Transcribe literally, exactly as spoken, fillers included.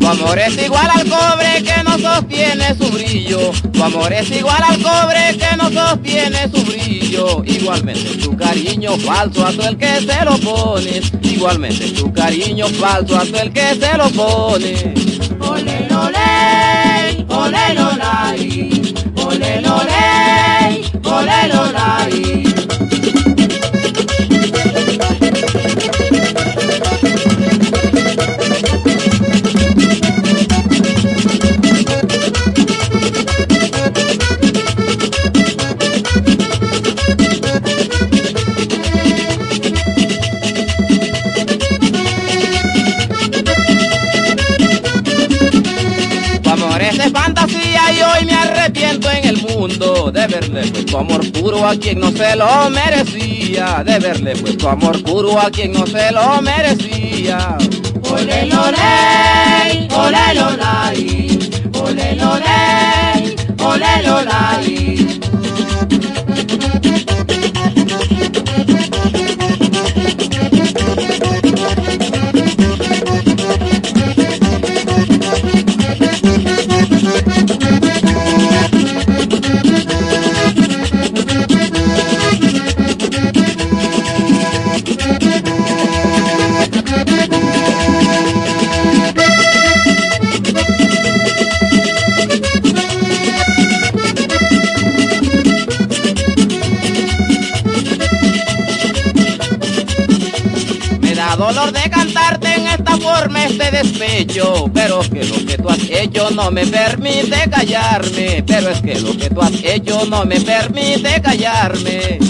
Tu amor es igual al cobre que no sostiene su brillo. Tu amor es igual al cobre que no sostiene su brillo. Igualmente tu cariño falso a todo el que se lo pone. Igualmente tu cariño falso a todo el que se lo pone. Ole, ole, ole, olay, ole, ole, ole, olay. Tu amor es de fantasía y hoy me arrepiento en el mundo de verle pues tu amor puro a quien no se lo merecía, de verle pues tu amor puro a quien no se lo merecía. Ole, ole, ole, olay, ole, ole, ole, olay. Da dolor de cantarte en esta forma este despecho, pero es que lo que tú has hecho no me permite callarme, pero es que lo que tú has hecho no me permite callarme.